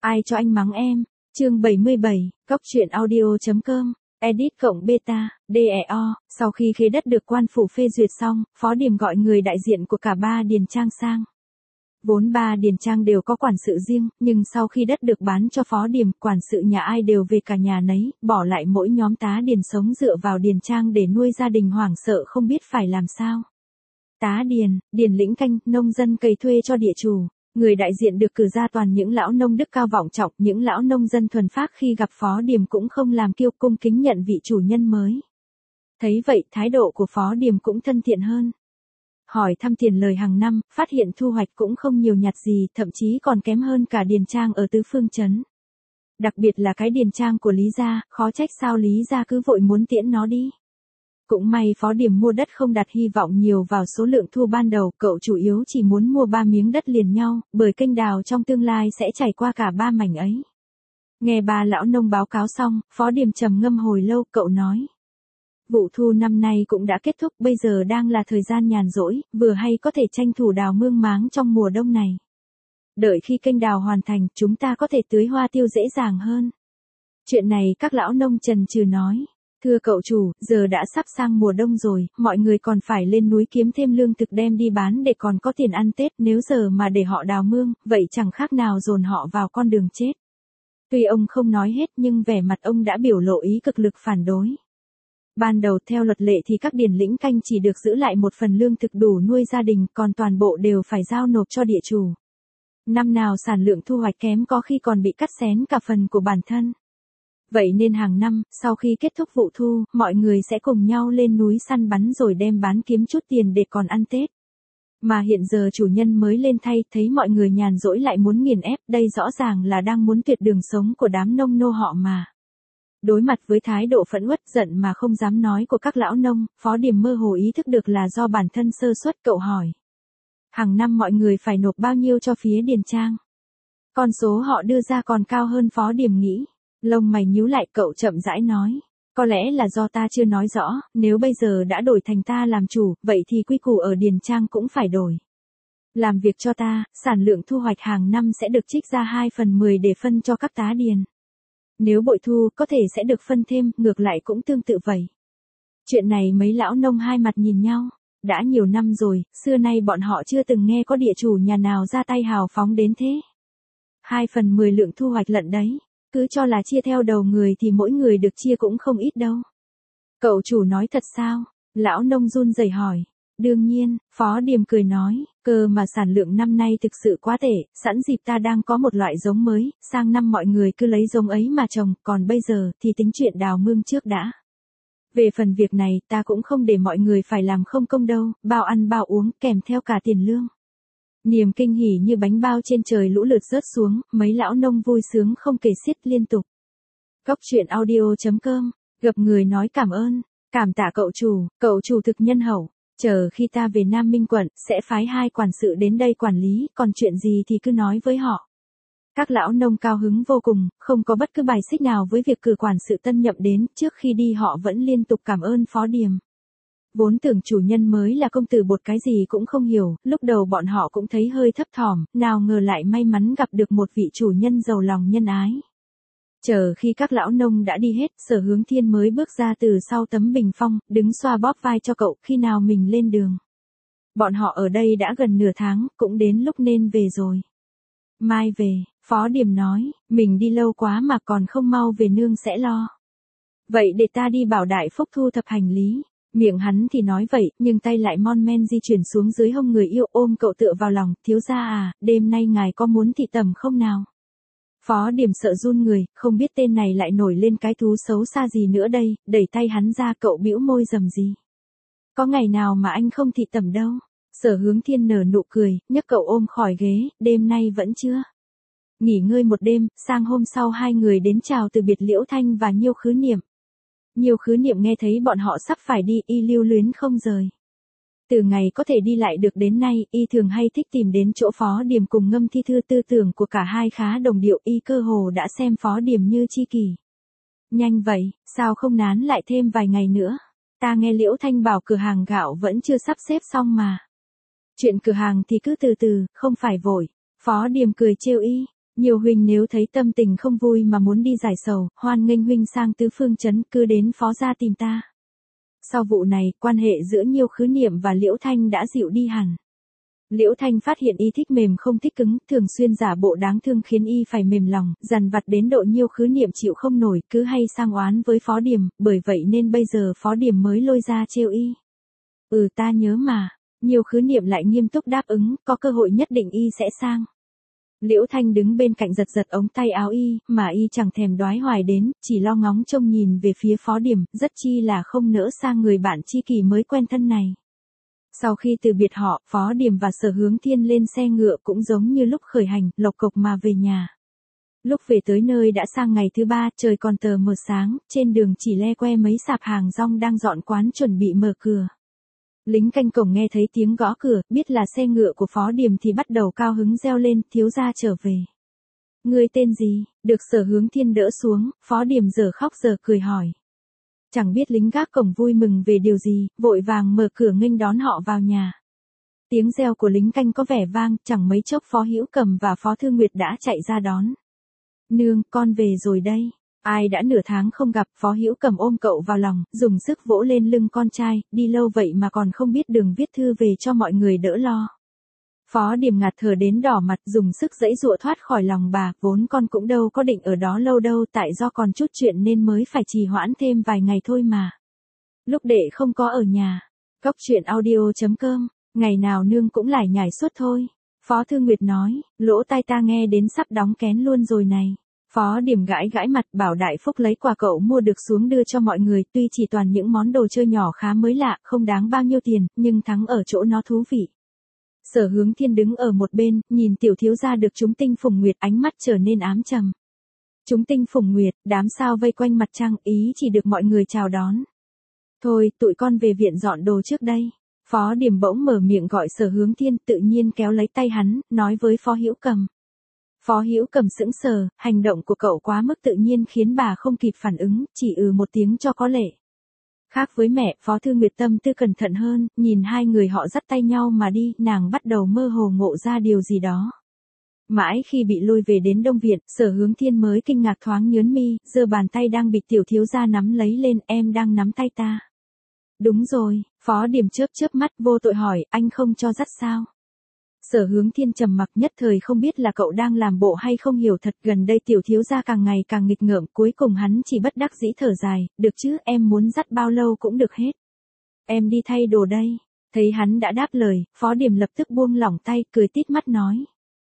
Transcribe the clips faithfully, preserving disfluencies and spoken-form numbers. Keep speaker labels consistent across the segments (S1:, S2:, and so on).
S1: Ai cho anh mắng em? Chương bảy mươi bảy, Cóc truyện audio chấm com, edit cộng beta, đê e o. Sau khi khế đất được quan phủ phê duyệt xong, Phó Điềm gọi người đại diện của cả ba điền trang sang. Vốn ba điền trang đều có quản sự riêng, nhưng sau khi đất được bán cho Phó Điềm, quản sự nhà ai đều về cả nhà nấy, bỏ lại mỗi nhóm tá điền sống dựa vào điền trang để nuôi gia đình hoảng sợ không biết phải làm sao. Tá điền, điền lĩnh canh, nông dân cày thuê cho địa chủ. Người đại diện được cử ra toàn những lão nông đức cao vọng trọng, những lão nông dân thuần phác khi gặp Phó Điềm cũng không làm kiêu, cung kính nhận vị chủ nhân mới. Thấy vậy, thái độ của Phó Điềm cũng thân thiện hơn. Hỏi thăm tiền lời hàng năm, phát hiện thu hoạch cũng không nhiều nhặt gì, thậm chí còn kém hơn cả điền trang ở tứ phương trấn. Đặc biệt là cái điền trang của Lý gia, khó trách sao Lý gia cứ vội muốn tiễn nó đi. Cũng may Phó Điềm mua đất không đặt hy vọng nhiều vào số lượng thu ban đầu, cậu chủ yếu chỉ muốn mua ba miếng đất liền nhau, bởi kênh đào trong tương lai sẽ chảy qua cả ba mảnh ấy. Nghe ba lão nông báo cáo xong, Phó Điềm trầm ngâm hồi lâu, cậu nói. Vụ thu năm nay cũng đã kết thúc, bây giờ đang là thời gian nhàn rỗi, vừa hay có thể tranh thủ đào mương máng trong mùa đông này. Đợi khi kênh đào hoàn thành, chúng ta có thể tưới hoa tiêu dễ dàng hơn. Chuyện này các lão nông chần chừ nói. Thưa cậu chủ, giờ đã sắp sang mùa đông rồi, mọi người còn phải lên núi kiếm thêm lương thực đem đi bán để còn có tiền ăn Tết, nếu giờ mà để họ đào mương, vậy chẳng khác nào dồn họ vào con đường chết. Tuy ông không nói hết nhưng vẻ mặt ông đã biểu lộ ý cực lực phản đối. Ban đầu theo luật lệ thì các điền lĩnh canh chỉ được giữ lại một phần lương thực đủ nuôi gia đình, còn toàn bộ đều phải giao nộp cho địa chủ. Năm nào sản lượng thu hoạch kém có khi còn bị cắt xén cả phần của bản thân. Vậy nên hàng năm, sau khi kết thúc vụ thu, mọi người sẽ cùng nhau lên núi săn bắn rồi đem bán kiếm chút tiền để còn ăn Tết. Mà hiện giờ chủ nhân mới lên thay, thấy mọi người nhàn rỗi lại muốn nghiền ép, đây rõ ràng là đang muốn tuyệt đường sống của đám nông nô họ mà. Đối mặt với thái độ phẫn uất giận mà không dám nói của các lão nông, Phó Điềm mơ hồ ý thức được là do bản thân sơ suất, cậu hỏi. Hàng năm mọi người phải nộp bao nhiêu cho phía điền trang? Con số họ đưa ra còn cao hơn Phó Điềm nghĩ. Lông mày nhíu lại, cậu chậm rãi nói. Có lẽ là do ta chưa nói rõ, nếu bây giờ đã đổi thành ta làm chủ, vậy thì quy củ ở điền trang cũng phải đổi. Làm việc cho ta, sản lượng thu hoạch hàng năm sẽ được trích ra hai phần mười để phân cho các tá điền. Nếu bội thu, có thể sẽ được phân thêm, ngược lại cũng tương tự vậy. Chuyện này mấy lão nông hai mặt nhìn nhau. Đã nhiều năm rồi, xưa nay bọn họ chưa từng nghe có địa chủ nhà nào ra tay hào phóng đến thế. Hai phần mười lượng thu hoạch lận đấy. Cứ cho là chia theo đầu người thì mỗi người được chia cũng không ít đâu. Cậu chủ nói thật sao? Lão nông run rẩy hỏi. Đương nhiên, Phó Điềm cười nói, cơ mà sản lượng năm nay thực sự quá tệ, sẵn dịp ta đang có một loại giống mới, sang năm mọi người cứ lấy giống ấy mà trồng, còn bây giờ thì tính chuyện đào mương trước đã. Về phần việc này ta cũng không để mọi người phải làm không công đâu, bao ăn bao uống kèm theo cả tiền lương. Niềm kinh hỉ như bánh bao trên trời lũ lượt rớt xuống, mấy lão nông vui sướng không kể xiết liên tục. Cóc truyện audio chấm com, gặp người nói cảm ơn, cảm tạ cậu chủ, cậu chủ thực nhân hậu, chờ khi ta về Nam Minh quận, sẽ phái hai quản sự đến đây quản lý, còn chuyện gì thì cứ nói với họ. Các lão nông cao hứng vô cùng, không có bất cứ bài xích nào với việc cử quản sự tân nhậm đến, trước khi đi họ vẫn liên tục cảm ơn Phó Điềm. Vốn tưởng chủ nhân mới là công tử bột cái gì cũng không hiểu, lúc đầu bọn họ cũng thấy hơi thấp thỏm, nào ngờ lại may mắn gặp được một vị chủ nhân giàu lòng nhân ái. Chờ khi các lão nông đã đi hết, Sở Hướng Thiên mới bước ra từ sau tấm bình phong, đứng xoa bóp vai cho cậu, khi nào mình lên đường. Bọn họ ở đây đã gần nửa tháng, cũng đến lúc nên về rồi. Mai về, Phó Điềm nói, mình đi lâu quá mà còn không mau về nương sẽ lo. Vậy để ta đi bảo Đại Phúc thu thập hành lý. Miệng hắn thì nói vậy, nhưng tay lại mon men di chuyển xuống dưới hông người yêu, ôm cậu tựa vào lòng, thiếu gia à, đêm nay ngài có muốn thị tẩm không nào? Phó Điềm sợ run người, không biết tên này lại nổi lên cái thú xấu xa gì nữa đây, đẩy tay hắn ra, cậu bĩu môi rầm gì. Có ngày nào mà anh không thị tẩm đâu. Sở Hướng Thiên nở nụ cười, nhấc cậu ôm khỏi ghế, đêm nay vẫn chưa. Nghỉ ngơi một đêm, sang hôm sau hai người đến chào từ biệt Liễu Thanh và Nhiêu Khứ Niệm. Nhiều Khứ Niệm nghe thấy bọn họ sắp phải đi, y lưu luyến không rời. Từ ngày có thể đi lại được đến nay, y thường hay thích tìm đến chỗ Phó Điềm cùng ngâm thi thư, tư tưởng của cả hai khá đồng điệu, y cơ hồ đã xem Phó Điềm như tri kỷ. Nhanh vậy, sao không nán lại thêm vài ngày nữa? Ta nghe Liễu Thanh bảo cửa hàng gạo vẫn chưa sắp xếp xong mà. Chuyện cửa hàng thì cứ từ từ, không phải vội. Phó Điềm cười trêu y. Nhiều huynh nếu thấy tâm tình không vui mà muốn đi giải sầu, hoan nghênh huynh sang tứ phương trấn, cứ đến phó gia tìm ta. Sau vụ này, quan hệ giữa Nhiêu Khứ Niệm và Liễu Thanh đã dịu đi hẳn. Liễu Thanh phát hiện y thích mềm không thích cứng, thường xuyên giả bộ đáng thương khiến y phải mềm lòng, dằn vặt đến độ Nhiêu Khứ Niệm chịu không nổi, cứ hay sang oán với Phó Điềm, bởi vậy nên bây giờ Phó Điềm mới lôi ra trêu y. Ừ ta nhớ mà, Nhiêu Khứ Niệm lại nghiêm túc đáp ứng, có cơ hội nhất định y sẽ sang. Liễu Thanh đứng bên cạnh giật giật ống tay áo y, mà y chẳng thèm đoái hoài đến, chỉ lo ngóng trông nhìn về phía Phó Điềm, rất chi là không nỡ sang người bạn tri kỷ mới quen thân này. Sau khi từ biệt họ, Phó Điềm và Sở Hướng Thiên lên xe ngựa cũng giống như lúc khởi hành, lộc cộc mà về nhà. Lúc về tới nơi đã sang ngày thứ ba, trời còn tờ mờ sáng, trên đường chỉ le que mấy sạp hàng rong đang dọn quán chuẩn bị mở cửa. Lính canh cổng nghe thấy tiếng gõ cửa, biết là xe ngựa của Phó Điềm thì bắt đầu cao hứng reo lên, thiếu gia trở về. Ngươi tên gì? Được Sở Hướng Thiên đỡ xuống, Phó Điềm giờ khóc giờ cười hỏi. Chẳng biết lính gác cổng vui mừng về điều gì, vội vàng mở cửa nghênh đón họ vào nhà. Tiếng reo của lính canh có vẻ vang, chẳng mấy chốc Phó Hữu Cầm và Phó Thư Nguyệt đã chạy ra đón. Nương, con về rồi đây. Ai đã nửa tháng không gặp, Phó Hữu Cầm ôm cậu vào lòng, dùng sức vỗ lên lưng con trai, đi lâu vậy mà còn không biết đường viết thư về cho mọi người đỡ lo. Phó Điềm ngạt thở đến đỏ mặt, dùng sức giãy giụa thoát khỏi lòng bà, vốn con cũng đâu có định ở đó lâu đâu, tại do còn chút chuyện nên mới phải trì hoãn thêm vài ngày thôi mà. Lúc đệ không có ở nhà. Cóc truyện audio chấm com, ngày nào nương cũng lải nhải suốt thôi. Phó Thư Nguyệt nói, lỗ tai ta nghe đến sắp đóng kén luôn rồi này. Phó Điềm gãi gãi mặt, bảo Đại Phúc lấy quà cậu mua được xuống đưa cho mọi người, tuy chỉ toàn những món đồ chơi nhỏ khá mới lạ, không đáng bao nhiêu tiền, nhưng thắng ở chỗ nó thú vị. Sở Hướng Thiên đứng ở một bên, nhìn tiểu thiếu gia được chúng tinh phùng nguyệt, ánh mắt trở nên ám trầm. Chúng tinh phùng nguyệt, đám sao vây quanh mặt trăng, ý chỉ được mọi người chào đón. Thôi, tụi con về viện dọn đồ trước đây. Phó Điềm bỗng mở miệng gọi Sở Hướng Thiên, tự nhiên kéo lấy tay hắn, nói với Phó Hữu Cầm. Phó Hữu Cầm sững sờ, hành động của cậu quá mức tự nhiên khiến bà không kịp phản ứng, chỉ ừ một tiếng cho có lệ. Khác với mẹ, Phó Thư Nguyệt tâm tư cẩn thận hơn, nhìn hai người họ dắt tay nhau mà đi, nàng bắt đầu mơ hồ ngộ ra điều gì đó. Mãi khi bị lôi về đến Đông Viện, Sở Hướng Thiên mới kinh ngạc thoáng nhớn mi, giơ bàn tay đang bị tiểu thiếu gia nắm lấy lên, em đang nắm tay ta. Đúng rồi, Phó Điềm chớp chớp mắt vô tội hỏi, anh không cho dắt sao? Sở Hướng Thiên trầm mặc, nhất thời không biết là cậu đang làm bộ hay không hiểu thật, gần đây tiểu thiếu gia càng ngày càng nghịch ngợm, cuối cùng hắn chỉ bất đắc dĩ thở dài, được chứ, em muốn dắt bao lâu cũng được hết. Em đi thay đồ đây. Thấy hắn đã đáp lời, Phó Điềm lập tức buông lỏng tay, cười tít mắt nói.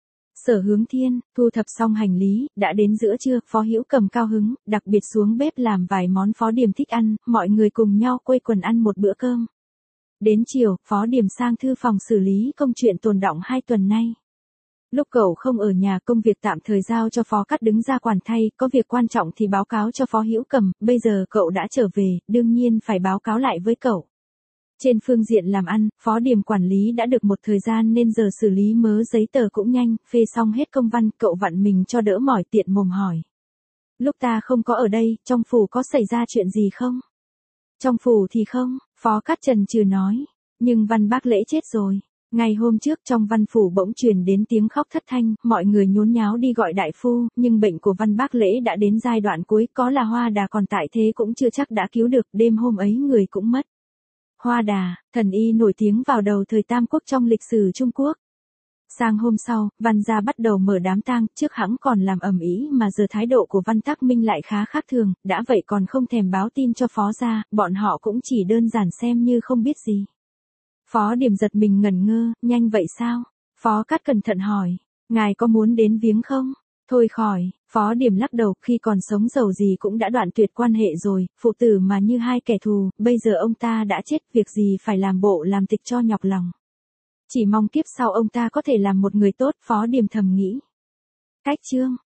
S1: Sở Hướng Thiên, thu thập xong hành lý, đã đến giữa trưa, Phó Hữu Cầm cao hứng, đặc biệt xuống bếp làm vài món Phó Điềm thích ăn, mọi người cùng nhau quây quần ăn một bữa cơm. Đến chiều, Phó Điềm sang thư phòng xử lý công chuyện tồn đọng hai tuần nay. Lúc cậu không ở nhà, công việc tạm thời giao cho Phó Cát đứng ra quản thay, có việc quan trọng thì báo cáo cho Phó Hữu Cầm, bây giờ cậu đã trở về, đương nhiên phải báo cáo lại với cậu. Trên phương diện làm ăn, Phó Điềm quản lý đã được một thời gian nên giờ xử lý mớ giấy tờ cũng nhanh, phê xong hết công văn, cậu vặn mình cho đỡ mỏi tiện mồm hỏi. Lúc ta không có ở đây, trong phủ có xảy ra chuyện gì không? Trong phủ thì không, Phó Cát chần chừ nói, nhưng Văn Bác Lễ chết rồi. Ngày hôm trước trong văn phủ bỗng truyền đến tiếng khóc thất thanh, mọi người nhốn nháo đi gọi đại phu, nhưng bệnh của Văn Bác Lễ đã đến giai đoạn cuối, có là Hoa Đà còn tại thế cũng chưa chắc đã cứu được, đêm hôm ấy người cũng mất. Hoa Đà, thần y nổi tiếng vào đầu thời Tam Quốc trong lịch sử Trung Quốc. Sang hôm sau, Văn gia bắt đầu mở đám tang, trước hẵng còn làm ầm ĩ mà giờ thái độ của Văn Tắc Minh lại khá khác thường, đã vậy còn không thèm báo tin cho Phó gia, bọn họ cũng chỉ đơn giản xem như không biết gì. Phó Điềm giật mình ngẩn ngơ, nhanh vậy sao? Phó Cát cẩn thận hỏi, ngài có muốn đến viếng không? Thôi khỏi, Phó Điềm lắc đầu, khi còn sống giàu gì cũng đã đoạn tuyệt quan hệ rồi, phụ tử mà như hai kẻ thù, bây giờ ông ta đã chết, việc gì phải làm bộ làm tịch cho nhọc lòng. Chỉ mong kiếp sau ông ta có thể làm một người tốt, Phó Điềm thầm nghĩ. Cách chương